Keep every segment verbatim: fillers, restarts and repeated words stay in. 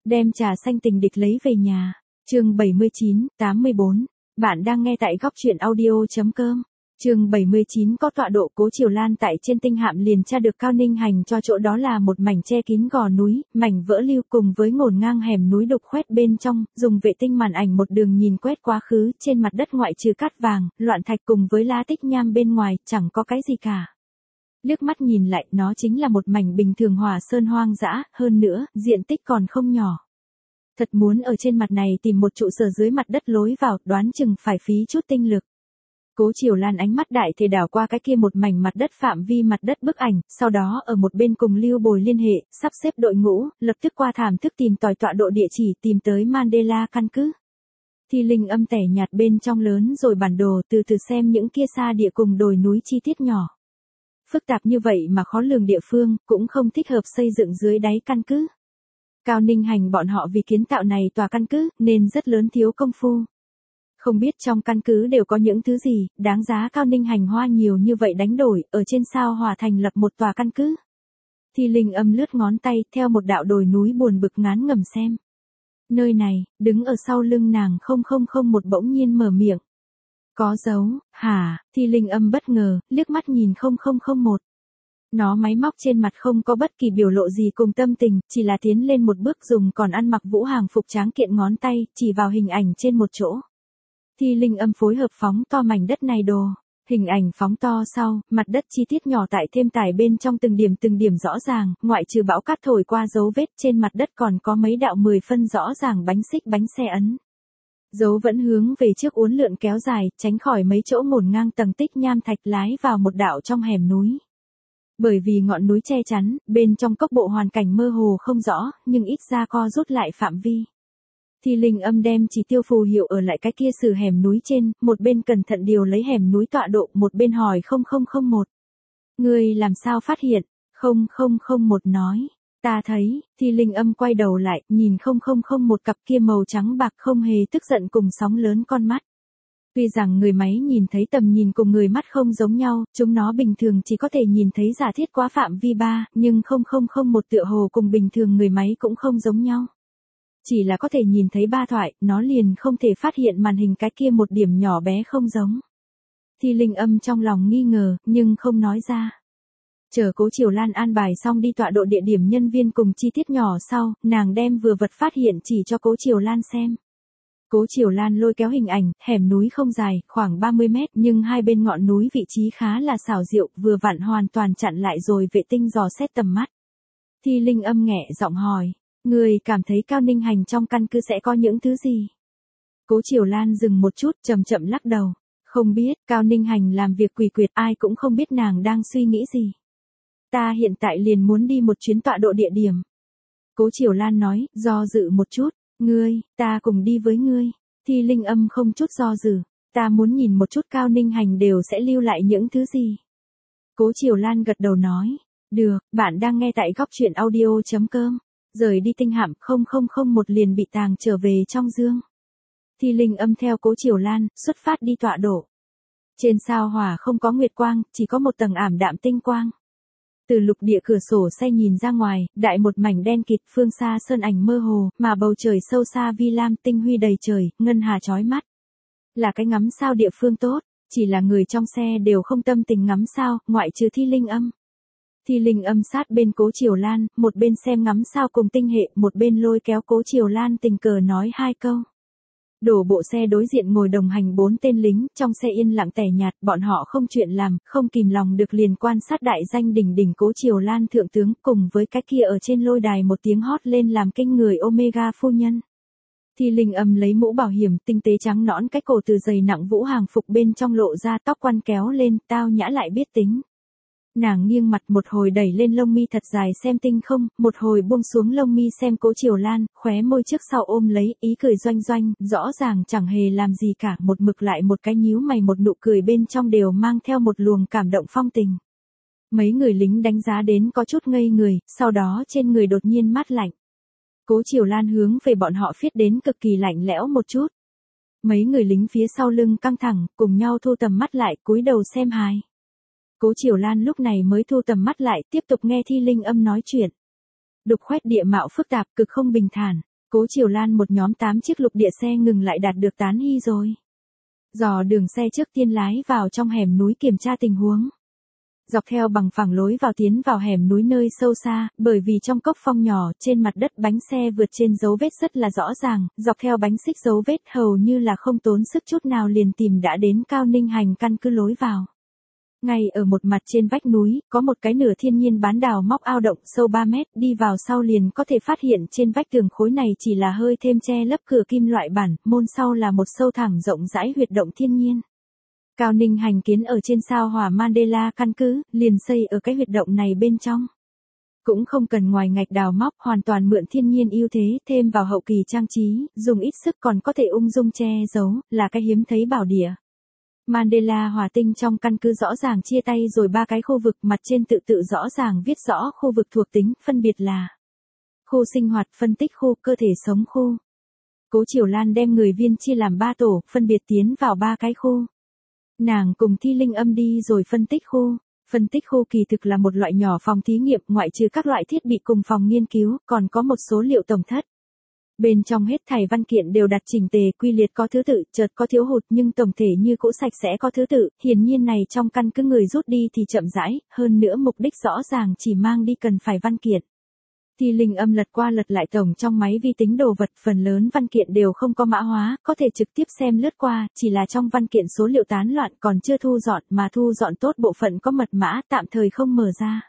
Đem trà xanh tình địch lấy về nhà. Chương bảy mươi chín, tám mươi bốn. Bạn đang nghe tại góc truyện audio chấm com. Chương bảy mươi chín có tọa độ Cố Triều Lan tại trên tinh hạm liền tra được Cao Ninh Hành cho chỗ đó là một mảnh che kín gò núi, mảnh vỡ lưu cùng với ngổn ngang hẻm núi đục khoét bên trong, dùng vệ tinh màn ảnh một đường nhìn quét quá khứ, trên mặt đất ngoại trừ cát vàng, loạn thạch cùng với lá tích nham bên ngoài, chẳng có cái gì cả. Liếc mắt nhìn lại, nó chính là một mảnh bình thường hỏa sơn hoang dã, hơn nữa, diện tích còn không nhỏ. Thật muốn ở trên mặt này tìm một trụ sở dưới mặt đất lối vào, đoán chừng phải phí chút tinh lực. Cố Triều Lan ánh mắt đại thể đảo qua cái kia một mảnh mặt đất phạm vi mặt đất bức ảnh, sau đó ở một bên cùng Lưu Bồi liên hệ, sắp xếp đội ngũ, lập tức qua thảm thức tìm tòi tọa độ địa chỉ, tìm tới Mandela căn cứ. Thi Linh âm tẻ nhạt bên trong lớn rồi bản đồ, từ từ xem những kia xa địa cùng đồi núi chi tiết nhỏ. Phức tạp như vậy mà khó lường địa phương, cũng không thích hợp xây dựng dưới đáy căn cứ. Cao Ninh Hành bọn họ vì kiến tạo này tòa căn cứ, nên rất lớn thiếu công phu. Không biết trong căn cứ đều có những thứ gì, đáng giá Cao Ninh Hành hoa nhiều như vậy đánh đổi, ở trên sao Hỏa thành lập một tòa căn cứ. Thi Linh âm lướt ngón tay, theo một đạo đồi núi buồn bực ngán ngẩm xem. Nơi này, đứng ở sau lưng nàng không không không một bỗng nhiên mở miệng. Có dấu, hả, Thi Linh âm bất ngờ, liếc mắt nhìn không không không một. Nó máy móc trên mặt không có bất kỳ biểu lộ gì cùng tâm tình, chỉ là tiến lên một bước dùng còn ăn mặc vũ hàng phục tráng kiện ngón tay, chỉ vào hình ảnh trên một chỗ. Thi Linh âm phối hợp phóng to mảnh đất này đồ. Hình ảnh phóng to sau, mặt đất chi tiết nhỏ tại thêm tải bên trong từng điểm từng điểm rõ ràng, ngoại trừ bão cát thổi qua dấu vết trên mặt đất còn có mấy đạo mười phân rõ ràng bánh xích bánh xe ấn. Dấu vẫn hướng về trước uốn lượn kéo dài, tránh khỏi mấy chỗ ngổn ngang tầng tích nham thạch lái vào một đạo trong hẻm núi. Bởi vì ngọn núi che chắn, bên trong cốc bộ hoàn cảnh mơ hồ không rõ, nhưng ít ra co rút lại phạm vi. Thi Linh âm đem chỉ tiêu phù hiệu ở lại cái kia sử hẻm núi trên, một bên cẩn thận điều lấy hẻm núi tọa độ, một bên hỏi không không không một. Ngươi làm sao phát hiện? không không không một nói. Ta thấy, Thi Linh âm quay đầu lại, nhìn không không không một cặp kia màu trắng bạc không hề tức giận cùng sóng lớn con mắt. Tuy rằng người máy nhìn thấy tầm nhìn cùng người mắt không giống nhau, chúng nó bình thường chỉ có thể nhìn thấy giả thiết quá phạm vi ba, nhưng không không không một tựa hồ cùng bình thường người máy cũng không giống nhau. Chỉ là có thể nhìn thấy ba thoại, nó liền không thể phát hiện màn hình cái kia một điểm nhỏ bé không giống. Thi Linh âm trong lòng nghi ngờ, nhưng không nói ra. Chờ Cố Triều Lan an bài xong đi tọa độ địa điểm nhân viên cùng chi tiết nhỏ sau, nàng đem vừa vật phát hiện chỉ cho Cố Triều Lan xem. Cố Triều Lan lôi kéo hình ảnh, hẻm núi không dài, khoảng ba mươi mét, nhưng hai bên ngọn núi vị trí khá là xảo diệu, vừa vặn hoàn toàn chặn lại rồi vệ tinh dò xét tầm mắt. Thi Linh âm nghẹ giọng hỏi, người cảm thấy Cao Ninh Hành trong căn cứ sẽ có những thứ gì? Cố Triều Lan dừng một chút, chậm chậm lắc đầu. Không biết, Cao Ninh Hành làm việc quỷ quyệt, ai cũng không biết nàng đang suy nghĩ gì. Ta hiện tại liền muốn đi một chuyến tọa độ địa điểm. Cố Triều Lan nói, do dự một chút. Ngươi, ta cùng đi với ngươi. Thi Linh âm không chút do dự. Ta muốn nhìn một chút Cao Ninh Hành đều sẽ lưu lại những thứ gì. Cố Triều Lan gật đầu nói. Được, bạn đang nghe tại góc truyện audio chấm com. Rời đi tinh hạm không không không một liền bị tàng trở về trong dương. Thi Linh âm theo Cố Triều Lan, xuất phát đi tọa độ. Trên sao Hỏa không có nguyệt quang, chỉ có một tầng ảm đạm tinh quang. Từ lục địa cửa sổ xe nhìn ra ngoài, đại một mảnh đen kịt, phương xa sơn ảnh mơ hồ, mà bầu trời sâu xa vi lam, tinh huy đầy trời, ngân hà chói mắt. Là cái ngắm sao địa phương tốt, chỉ là người trong xe đều không tâm tình ngắm sao, ngoại trừ Thi Linh âm. Thi Linh âm sát bên Cố Triều Lan, một bên xem ngắm sao cùng tinh hệ, một bên lôi kéo Cố Triều Lan tình cờ nói hai câu. Đổ bộ xe đối diện ngồi đồng hành bốn tên lính, trong xe yên lặng tẻ nhạt, bọn họ không chuyện làm, không kìm lòng được liền quan sát đại danh đỉnh đỉnh Cố Triều Lan thượng tướng, cùng với cái kia ở trên lôi đài một tiếng hót lên làm kinh người Omega phu nhân. Thi Linh âm lấy mũ bảo hiểm, tinh tế trắng nõn cái cổ từ dày nặng vũ hàng phục bên trong lộ ra, tóc quăn kéo lên, tao nhã lại biết tính. Nàng nghiêng mặt một hồi đẩy lên lông mi thật dài xem tinh không, một hồi buông xuống lông mi xem Cố Triều Lan, khóe môi trước sau ôm lấy, ý cười doanh doanh, rõ ràng chẳng hề làm gì cả, một mực lại một cái nhíu mày một nụ cười bên trong đều mang theo một luồng cảm động phong tình. Mấy người lính đánh giá đến có chút ngây người, sau đó trên người đột nhiên mát lạnh. Cố Triều Lan hướng về bọn họ phiết đến cực kỳ lạnh lẽo một chút. Mấy người lính phía sau lưng căng thẳng, cùng nhau thu tầm mắt lại, cúi đầu xem hài. Cố Triều Lan lúc này mới thu tầm mắt lại, tiếp tục nghe Thi Linh âm nói chuyện. Đục khoét địa mạo phức tạp, cực không bình thản. Cố Triều Lan một nhóm tám chiếc lục địa xe ngừng lại đạt được tán hy rồi. Dò đường xe trước tiên lái vào trong hẻm núi kiểm tra tình huống. Dọc theo bằng phẳng lối vào tiến vào hẻm núi nơi sâu xa, bởi vì trong cốc phong nhỏ, trên mặt đất bánh xe vượt trên dấu vết rất là rõ ràng, dọc theo bánh xích dấu vết hầu như là không tốn sức chút nào liền tìm đã đến Cao Ninh Hành căn cứ lối vào. Ngay ở một mặt trên vách núi, có một cái nửa thiên nhiên bán đào móc ao động sâu ba mét, đi vào sau liền có thể phát hiện trên vách tường khối này chỉ là hơi thêm che lấp cửa kim loại bản, môn sau là một sâu thẳm rộng rãi huyệt động thiên nhiên. Cao Ninh Hành kiến ở trên sao hỏa Mandela căn cứ, liền xây ở cái huyệt động này bên trong. Cũng không cần ngoài ngạch đào móc, hoàn toàn mượn thiên nhiên ưu thế, thêm vào hậu kỳ trang trí, dùng ít sức còn có thể ung dung che giấu, là cái hiếm thấy bảo địa. Mandela hỏa tinh trong căn cứ rõ ràng chia tay rồi ba cái khu vực, mặt trên tự tự rõ ràng viết rõ khu vực thuộc tính, phân biệt là khu sinh hoạt, phân tích khu, cơ thể sống khu. Cố Triều Lan đem người viên chia làm ba tổ, phân biệt tiến vào ba cái khu. Nàng cùng Thi Linh Âm đi rồi phân tích khu. Phân tích khu kỳ thực là một loại nhỏ phòng thí nghiệm, ngoại trừ các loại thiết bị cùng phòng nghiên cứu, còn có một số liệu tổng thất. Bên trong hết thảy văn kiện đều đặt chỉnh tề, quy liệt có thứ tự, chợt có thiếu hụt nhưng tổng thể như cũ sạch sẽ có thứ tự, hiển nhiên này trong căn cứ người rút đi thì chậm rãi, hơn nữa mục đích rõ ràng chỉ mang đi cần phải văn kiện. Thi Linh Âm lật qua lật lại tổng trong máy vi tính đồ vật, phần lớn văn kiện đều không có mã hóa, có thể trực tiếp xem lướt qua, chỉ là trong văn kiện số liệu tán loạn còn chưa thu dọn, mà thu dọn tốt bộ phận có mật mã, tạm thời không mở ra.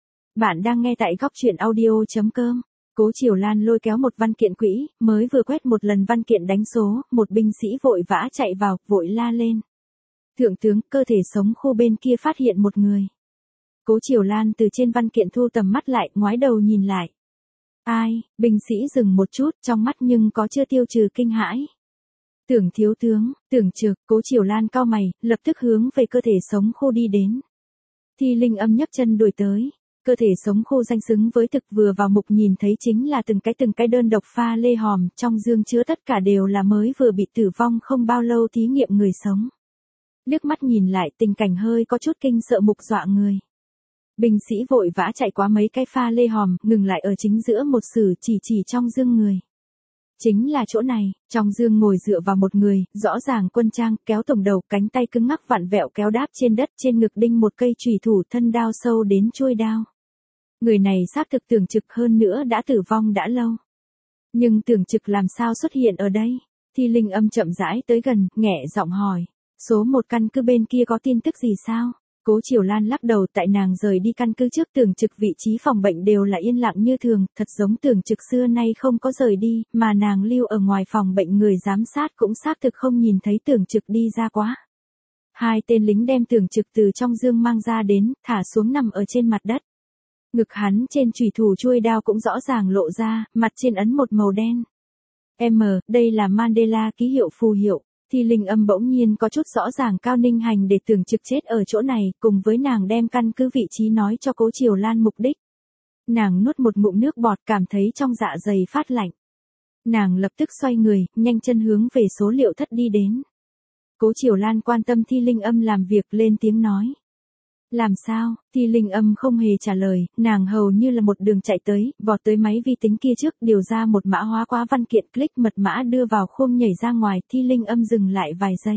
Bạn đang nghe tại góc truyện audio.com. Cố Triều Lan lôi kéo một văn kiện quỹ, mới vừa quét một lần văn kiện đánh số, một binh sĩ vội vã chạy vào, vội la lên. Thượng tướng, cơ thể sống khu bên kia phát hiện một người. Cố Triều Lan từ trên văn kiện thu tầm mắt lại, ngoái đầu nhìn lại. Ai, binh sĩ dừng một chút, trong mắt nhưng có chưa tiêu trừ kinh hãi. Tưởng thiếu tướng, tưởng trực, Cố Triều Lan cau mày, lập tức hướng về cơ thể sống khu đi đến. Thi Linh Âm nhấc chân đuổi tới. Cơ thể sống khu danh xứng với thực, vừa vào mục nhìn thấy chính là từng cái từng cái đơn độc pha lê hòm, trong dương chứa tất cả đều là mới vừa bị tử vong không bao lâu thí nghiệm người sống. Liếc mắt nhìn lại, tình cảnh hơi có chút kinh sợ mục dọa người. Binh sĩ vội vã chạy qua mấy cái pha lê hòm, ngừng lại ở chính giữa một sử, chỉ chỉ trong dương người. Chính là chỗ này, trong dương ngồi dựa vào một người, rõ ràng quân trang, kéo tổng đầu, cánh tay cứng ngắc vặn vẹo kéo đáp trên đất, trên ngực đinh một cây chùy thủ, thân đao sâu đến chuôi đao. Người này xác thực Tưởng Trực, hơn nữa đã tử vong đã lâu. Nhưng Tưởng Trực làm sao xuất hiện ở đây? Thi Linh Âm chậm rãi tới gần, nghẹ giọng hỏi. Số một căn cứ bên kia có tin tức gì sao? Cố Triều Lan lắc đầu, tại nàng rời đi căn cứ trước Tưởng Trực vị trí phòng bệnh đều là yên lặng như thường, thật giống Tưởng Trực xưa nay không có rời đi, mà nàng lưu ở ngoài phòng bệnh người giám sát cũng xác thực không nhìn thấy Tưởng Trực đi ra quá. Hai tên lính đem Tưởng Trực từ trong dương mang ra đến, thả xuống nằm ở trên mặt đất. Ngực hắn trên chùy thủ chuôi đao cũng rõ ràng lộ ra, mặt trên ấn một màu đen. M, đây là Mandela ký hiệu phù hiệu. Thi Linh Âm bỗng nhiên có chút rõ ràng Cao Ninh Hành để Tưởng Trực chết ở chỗ này, cùng với nàng đem căn cứ vị trí nói cho Cố Triều Lan mục đích. Nàng nuốt một ngụm nước bọt, cảm thấy trong dạ dày phát lạnh. Nàng lập tức xoay người, nhanh chân hướng về số liệu thất đi đến. Cố Triều Lan quan tâm Thi Linh Âm làm việc, lên tiếng nói. Làm sao? Thi Linh Âm không hề trả lời, nàng hầu như là một đường chạy tới, vọt tới máy vi tính kia trước, điều ra một mã hóa quá văn kiện, click mật mã đưa vào khung nhảy ra ngoài, Thi Linh Âm dừng lại vài giây.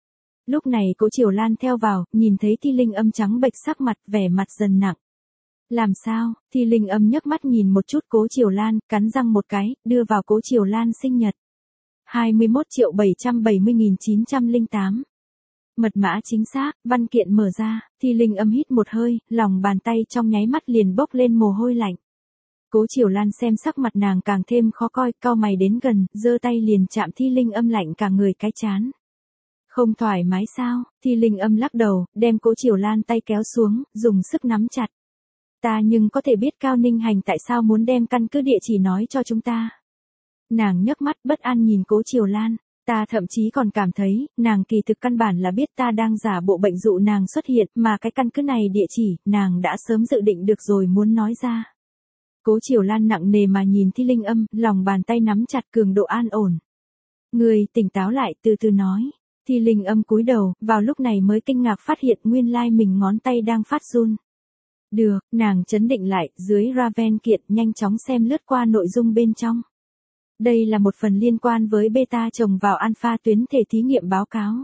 Lúc này Cố Triều Lan theo vào, nhìn thấy Thi Linh Âm trắng bệch sắc mặt, vẻ mặt dần nặng. Làm sao? Thi Linh Âm nhấc mắt nhìn một chút Cố Triều Lan, cắn răng một cái, đưa vào Cố Triều Lan sinh nhật. hai mươi mốt triệu bảy trăm bảy mươi nghìn chín trăm lẻ tám. Mật mã chính xác, văn kiện mở ra, Thi Linh Âm hít một hơi, lòng bàn tay trong nháy mắt liền bốc lên mồ hôi lạnh. Cố Triều Lan xem sắc mặt nàng càng thêm khó coi, cau mày đến gần, giơ tay liền chạm Thi Linh Âm lạnh cả người cái chán. Không thoải mái sao? Thi Linh Âm lắc đầu, đem Cố Triều Lan tay kéo xuống, dùng sức nắm chặt. Ta nhưng có thể biết Cao Ninh Hành tại sao muốn đem căn cứ địa chỉ nói cho chúng ta. Nàng nhấc mắt bất an nhìn Cố Triều Lan. Ta thậm chí còn cảm thấy, nàng kỳ thực căn bản là biết ta đang giả bộ bệnh dụ nàng xuất hiện, mà cái căn cứ này địa chỉ, nàng đã sớm dự định được rồi muốn nói ra. Cố Triều Lan nặng nề mà nhìn Thi Linh Âm, lòng bàn tay nắm chặt cường độ an ổn. Người tỉnh táo lại, từ từ nói. Thi Linh Âm cúi đầu, vào lúc này mới kinh ngạc phát hiện nguyên lai mình ngón tay đang phát run. Được, nàng chấn định lại, dưới Raven kiện nhanh chóng xem lướt qua nội dung bên trong. Đây là một phần liên quan với beta trồng vào alpha tuyến thể thí nghiệm báo cáo.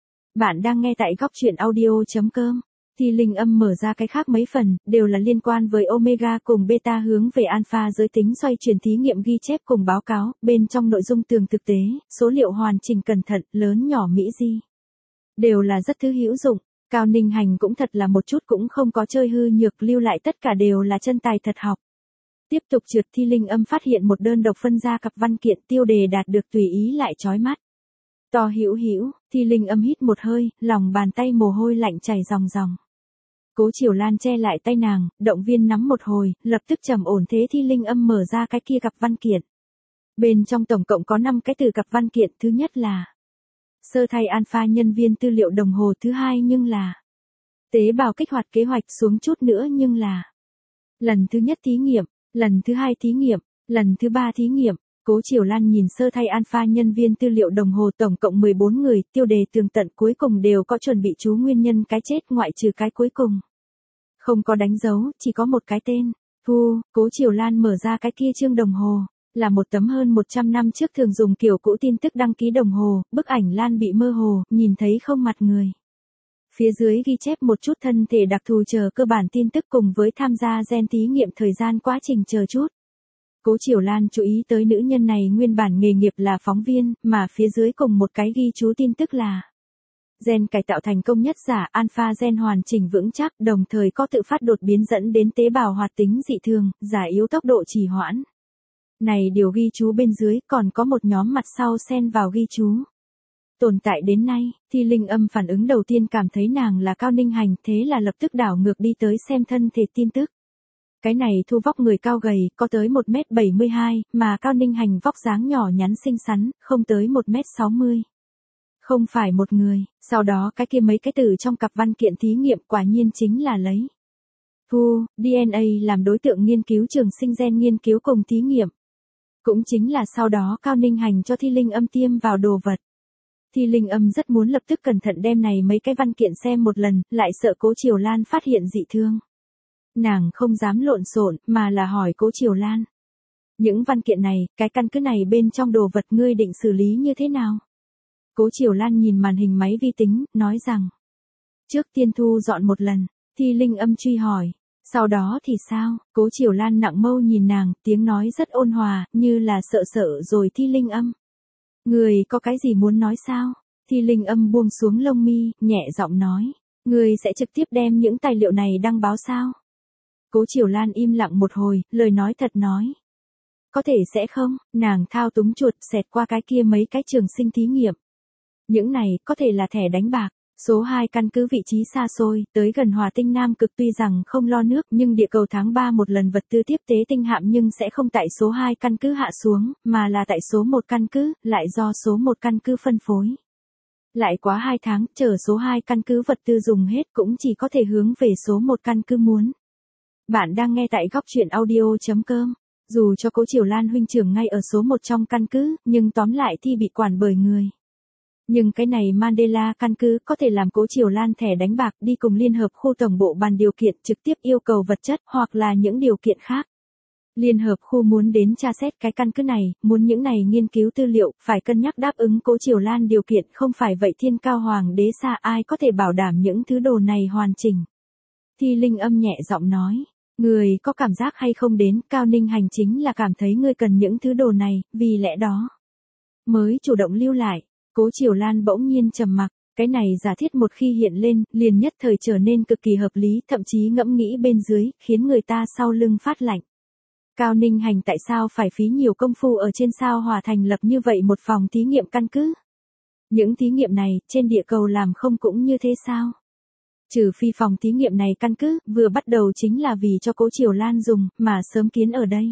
Bạn đang nghe tại góc truyện audio.com. Thì linh âm mở ra cái khác mấy phần, đều là liên quan với omega cùng beta hướng về alpha giới tính xoay chuyển thí nghiệm ghi chép cùng báo cáo, bên trong nội dung tường thực tế, số liệu hoàn chỉnh cẩn thận, lớn nhỏ mỹ di. Đều là rất thứ hữu dụng. Cao Ninh Hành cũng thật là một chút cũng không có chơi hư nhược, lưu lại tất cả đều là chân tài thật học. Tiếp tục trượt thi linh âm phát hiện một đơn độc phân ra cặp văn kiện tiêu đề đạt được tùy ý lại chói mắt. To hữu hữu, thi linh âm hít một hơi, lòng bàn tay mồ hôi lạnh chảy ròng ròng. Cố Triều Lan che lại tay nàng, động viên nắm một hồi, lập tức trầm ổn thế thi linh âm mở ra cái kia cặp văn kiện. Bên trong tổng cộng có năm cái từ cặp văn kiện, thứ nhất là sơ thay alpha nhân viên tư liệu đồng hồ, thứ hai nhưng là tế bào kích hoạt kế hoạch, xuống chút nữa nhưng là lần thứ nhất thí nghiệm, lần thứ hai thí nghiệm, lần thứ ba thí nghiệm. Cố Triều Lan nhìn sơ thay alpha nhân viên tư liệu đồng hồ tổng cộng mười bốn người, tiêu đề tường tận cuối cùng đều có chuẩn bị chú nguyên nhân cái chết ngoại trừ cái cuối cùng. Không có đánh dấu, chỉ có một cái tên. Thu, Cố Triều Lan mở ra cái kia chương đồng hồ, là một tấm hơn một trăm năm trước thường dùng kiểu cũ tin tức đăng ký đồng hồ, bức ảnh Lan bị mơ hồ, nhìn thấy không mặt người. Phía dưới ghi chép một chút thân thể đặc thù chờ cơ bản tin tức cùng với tham gia gen thí nghiệm thời gian quá trình chờ chút. Cố Triều Lan chú ý tới nữ nhân này nguyên bản nghề nghiệp là phóng viên, mà phía dưới cùng một cái ghi chú tin tức là gen cải tạo thành công nhất giả, alpha gen hoàn chỉnh vững chắc, đồng thời có tự phát đột biến dẫn đến tế bào hoạt tính dị thường, giả yếu tốc độ trì hoãn. Này điều ghi chú bên dưới, còn có một nhóm mặt sau xen vào ghi chú. Tồn tại đến nay, thì linh âm phản ứng đầu tiên cảm thấy nàng là Cao Ninh Hành, thế là lập tức đảo ngược đi tới xem thân thể tin tức. Cái này thu vóc người cao gầy, có tới một mét bảy mươi hai, mà Cao Ninh Hành vóc dáng nhỏ nhắn xinh xắn, không tới một mét sáu mươi. Không phải một người, sau đó cái kia mấy cái từ trong cặp văn kiện thí nghiệm quả nhiên chính là lấy Thu, đê en a làm đối tượng nghiên cứu trường sinh gen nghiên cứu cùng thí nghiệm. Cũng chính là sau đó Cao Ninh Hành cho thi linh âm tiêm vào đồ vật. Thi linh âm rất muốn lập tức cẩn thận đem này mấy cái văn kiện xem một lần, lại sợ Cố Triều Lan phát hiện dị thương. Nàng không dám lộn xộn, mà là hỏi Cố Triều Lan. Những văn kiện này, cái căn cứ này bên trong đồ vật ngươi định xử lý như thế nào? Cố Triều Lan nhìn màn hình máy vi tính, nói rằng. Trước tiên thu dọn một lần, thi linh âm truy hỏi. Sau đó thì sao? Cố Triều Lan nặng mâu nhìn nàng, tiếng nói rất ôn hòa, như là sợ sợ rồi thi linh âm. Người có cái gì muốn nói sao? Thi linh âm buông xuống lông mi, nhẹ giọng nói. Người sẽ trực tiếp đem những tài liệu này đăng báo sao? Cố Triều Lan im lặng một hồi, lời nói thật nói. Có thể sẽ không, nàng thao túng chuột xẹt qua cái kia mấy cái trường sinh thí nghiệm. Những này có thể là thẻ đánh bạc. Số hai căn cứ vị trí xa xôi, tới gần Hỏa Tinh Nam Cực, tuy rằng không lo nước nhưng địa cầu tháng ba một lần vật tư tiếp tế tinh hạm nhưng sẽ không tại số hai căn cứ hạ xuống, mà là tại số một căn cứ, lại do số một căn cứ phân phối. Lại quá hai tháng, chờ số hai căn cứ vật tư dùng hết cũng chỉ có thể hướng về số một căn cứ muốn. Bạn đang nghe tại góc truyện audio.com. Dù cho Cố Triều Lan huynh trưởng ngay ở số một trong căn cứ, nhưng tóm lại thì bị quản bởi người. Nhưng cái này Mandela căn cứ có thể làm Cố Triều Lan thẻ đánh bạc đi cùng Liên Hợp Khu Tổng bộ bàn điều kiện trực tiếp yêu cầu vật chất hoặc là những điều kiện khác. Liên Hợp Khu muốn đến tra xét cái căn cứ này, muốn những này nghiên cứu tư liệu, phải cân nhắc đáp ứng Cố Triều Lan điều kiện, không phải vậy thiên cao hoàng đế xa ai có thể bảo đảm những thứ đồ này hoàn chỉnh. Thi linh âm nhẹ giọng nói, người có cảm giác hay không đến Cao Ninh Hành chính là cảm thấy ngươi cần những thứ đồ này, vì lẽ đó mới chủ động lưu lại. Cố Triều Lan bỗng nhiên trầm mặc, cái này giả thiết một khi hiện lên, liền nhất thời trở nên cực kỳ hợp lý, thậm chí ngẫm nghĩ bên dưới, khiến người ta sau lưng phát lạnh. Cao Ninh Hành tại sao phải phí nhiều công phu ở trên sao Hỏa thành lập như vậy một phòng thí nghiệm căn cứ? Những thí nghiệm này, trên địa cầu làm không cũng như thế sao? Trừ phi phòng thí nghiệm này căn cứ, vừa bắt đầu chính là vì cho Cố Triều Lan dùng, mà sớm kiến ở đây.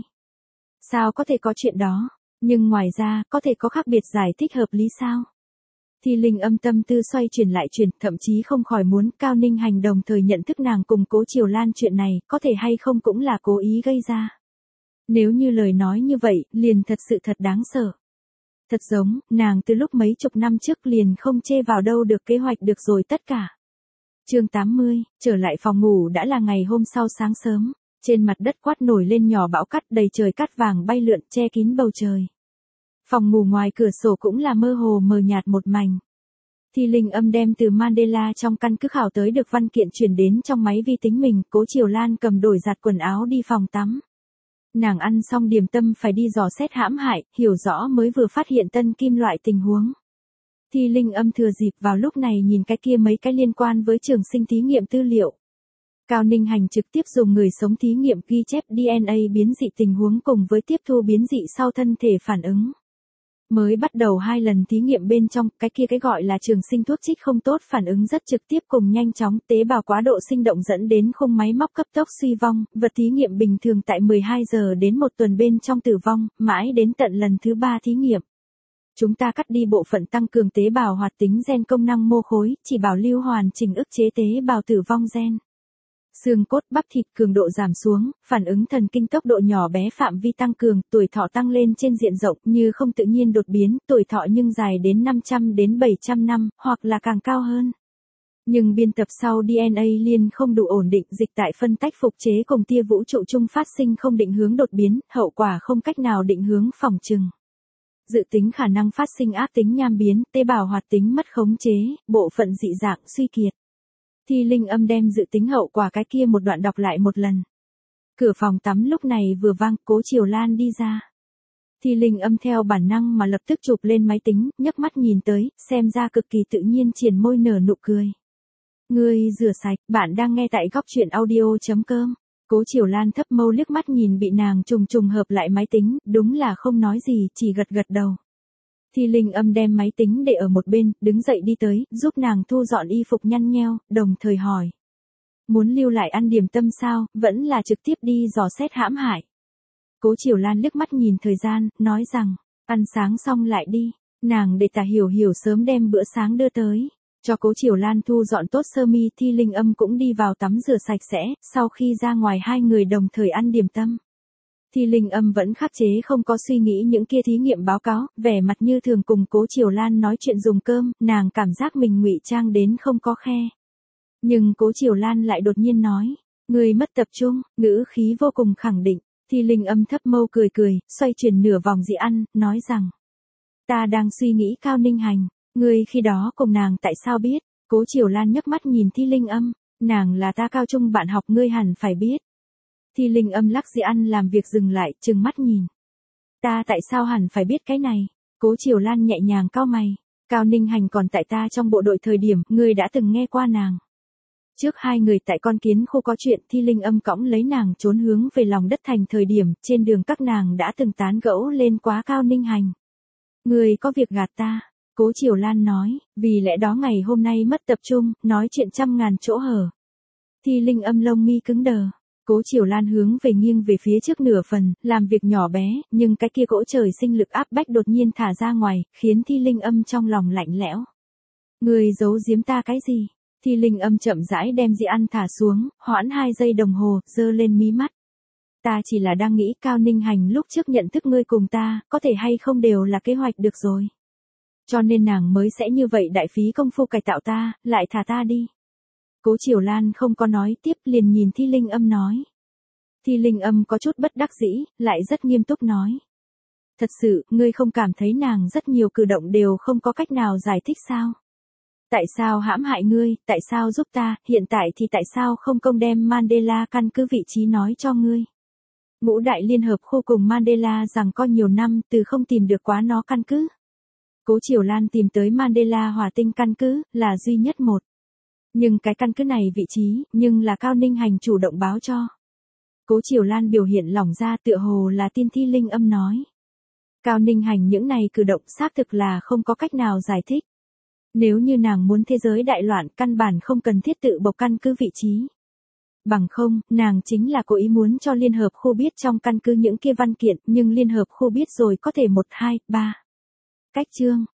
Sao có thể có chuyện đó? Nhưng ngoài ra, có thể có khác biệt giải thích hợp lý sao? Thi linh âm tâm tư xoay chuyển lại chuyển, thậm chí không khỏi muốn Cao Ninh Hành đồng thời nhận thức nàng cùng Cố Triều Lan chuyện này, có thể hay không cũng là cố ý gây ra. Nếu như lời nói như vậy, liền thật sự thật đáng sợ. Thật giống, nàng từ lúc mấy chục năm trước liền không chê vào đâu được kế hoạch được rồi tất cả. Chương tám mươi, trở lại phòng ngủ đã là ngày hôm sau sáng sớm, trên mặt đất quát nổi lên nhỏ bão cát, đầy trời cát vàng bay lượn che kín bầu trời. Phòng ngủ ngoài cửa sổ cũng là mơ hồ mờ nhạt một mảnh. Thi Linh Âm đem từ Mandela trong căn cứ khảo tới được văn kiện chuyển đến trong máy vi tính mình, Cố Triều Lan cầm đổi giặt quần áo đi phòng tắm. Nàng ăn xong điểm tâm phải đi dò xét hãm hại, hiểu rõ mới vừa phát hiện tân kim loại tình huống. Thi Linh Âm thừa dịp vào lúc này nhìn cái kia mấy cái liên quan với trường sinh thí nghiệm tư liệu. Cao Ninh Hành trực tiếp dùng người sống thí nghiệm ghi chép đê en a biến dị tình huống cùng với tiếp thu biến dị sau thân thể phản ứng. Mới bắt đầu hai lần thí nghiệm bên trong, cái kia cái gọi là trường sinh thuốc trích không tốt phản ứng rất trực tiếp cùng nhanh chóng, tế bào quá độ sinh động dẫn đến khung máy móc cấp tốc suy vong, vật thí nghiệm bình thường tại mười hai giờ đến một tuần bên trong tử vong, mãi đến tận lần thứ ba thí nghiệm. Chúng ta cắt đi bộ phận tăng cường tế bào hoạt tính gen công năng mô khối, chỉ bảo lưu hoàn chỉnh ức chế tế bào tử vong gen. Xương cốt bắp thịt cường độ giảm xuống, phản ứng thần kinh tốc độ nhỏ bé phạm vi tăng cường, tuổi thọ tăng lên trên diện rộng như không tự nhiên đột biến, tuổi thọ nhưng dài đến năm trăm đến bảy trăm năm, hoặc là càng cao hơn. Nhưng biên tập sau đê en a liên không đủ ổn định, dịch tại phân tách phục chế cùng tia vũ trụ chung phát sinh không định hướng đột biến, hậu quả không cách nào định hướng phòng trừng. Dự tính khả năng phát sinh ác tính nham biến, tế bào hoạt tính mất khống chế, bộ phận dị dạng suy kiệt. Thi Linh Âm đem dự tính hậu quả cái kia một đoạn đọc lại một lần. Cửa phòng tắm lúc này vừa vang, Cố Triều Lan đi ra. Thi Linh Âm theo bản năng mà lập tức chụp lên máy tính, nhấc mắt nhìn tới, xem ra cực kỳ tự nhiên triển môi nở nụ cười. Ngươi rửa sạch, bạn đang nghe tại góc truyện audio chấm com. Cố Triều Lan thấp mâu liếc mắt nhìn bị nàng trùng trùng hợp lại máy tính, đúng là không nói gì, chỉ gật gật đầu. Thi Linh Âm đem máy tính để ở một bên, đứng dậy đi tới, giúp nàng thu dọn y phục nhăn nheo, đồng thời hỏi. Muốn lưu lại ăn điểm tâm sao, vẫn là trực tiếp đi dò xét hãm hại. Cố Triều Lan liếc mắt nhìn thời gian, nói rằng, ăn sáng xong lại đi, nàng để Tả Hiểu Hiểu sớm đem bữa sáng đưa tới. Cho Cố Triều Lan thu dọn tốt sơ mi, Thi Linh Âm cũng đi vào tắm rửa sạch sẽ, sau khi ra ngoài hai người đồng thời ăn điểm tâm. Thi Linh Âm vẫn khắc chế không có suy nghĩ những kia thí nghiệm báo cáo, vẻ mặt như thường cùng Cố Triều Lan nói chuyện dùng cơm, nàng cảm giác mình ngụy trang đến không có khe. Nhưng Cố Triều Lan lại đột nhiên nói, người mất tập trung, ngữ khí vô cùng khẳng định. Thi Linh Âm thấp mâu cười cười, xoay chuyển nửa vòng dị ăn, nói rằng, ta đang suy nghĩ Cao Ninh Hành, ngươi khi đó cùng nàng tại sao biết? Cố Triều Lan nhấc mắt nhìn Thi Linh Âm, nàng là ta cao trung bạn học ngươi hẳn phải biết. Thi Linh Âm lắc dị ăn làm việc dừng lại, trừng mắt nhìn. Ta tại sao hẳn phải biết cái này? Cố Triều Lan nhẹ nhàng cau mày. Cao Ninh Hành còn tại ta trong bộ đội thời điểm, ngươi đã từng nghe qua nàng. Trước hai người tại con kiến khu có chuyện, Thi Linh Âm cõng lấy nàng trốn hướng về lòng đất thành thời điểm, trên đường các nàng đã từng tán gẫu lên quá Cao Ninh Hành. Ngươi có việc gạt ta. Cố Triều Lan nói, vì lẽ đó ngày hôm nay mất tập trung, nói chuyện trăm ngàn chỗ hở. Thi Linh Âm lông mi cứng đờ. Cố Triều Lan hướng về nghiêng về phía trước nửa phần, làm việc nhỏ bé, nhưng cái kia cỗ trời sinh lực áp bách đột nhiên thả ra ngoài, khiến Thi Linh Âm trong lòng lạnh lẽo. Người giấu giếm ta cái gì? Thi Linh Âm chậm rãi đem dị ăn thả xuống, hoãn hai giây đồng hồ, giơ lên mí mắt. Ta chỉ là đang nghĩ Cao Ninh Hành lúc trước nhận thức ngươi cùng ta, có thể hay không đều là kế hoạch được rồi. Cho nên nàng mới sẽ như vậy đại phí công phu cải tạo ta, lại thả ta đi. Cố Triều Lan không có nói tiếp, liền nhìn Thi Linh Âm nói. Thi Linh Âm có chút bất đắc dĩ, lại rất nghiêm túc nói. Thật sự, ngươi không cảm thấy nàng rất nhiều cử động đều không có cách nào giải thích sao? Tại sao hãm hại ngươi, tại sao giúp ta, hiện tại thì tại sao không công đem Mandela căn cứ vị trí nói cho ngươi? Ngũ đại liên hợp khu cùng Mandela rằng có nhiều năm từ không tìm được quá nó căn cứ. Cố Triều Lan tìm tới Mandela hỏa tinh căn cứ, là duy nhất một. Nhưng cái căn cứ này vị trí, nhưng là Cao Ninh Hành chủ động báo cho. Cố Triều Lan biểu hiện lỏng ra tựa hồ là tin Thi Linh Âm nói. Cao Ninh Hành những này cử động xác thực là không có cách nào giải thích. Nếu như nàng muốn thế giới đại loạn, căn bản không cần thiết tự bộc căn cứ vị trí. Bằng không, nàng chính là cố ý muốn cho Liên Hợp Khu biết trong căn cứ những kia văn kiện, nhưng Liên Hợp Khu biết rồi có thể một, hai, ba. Cách chương.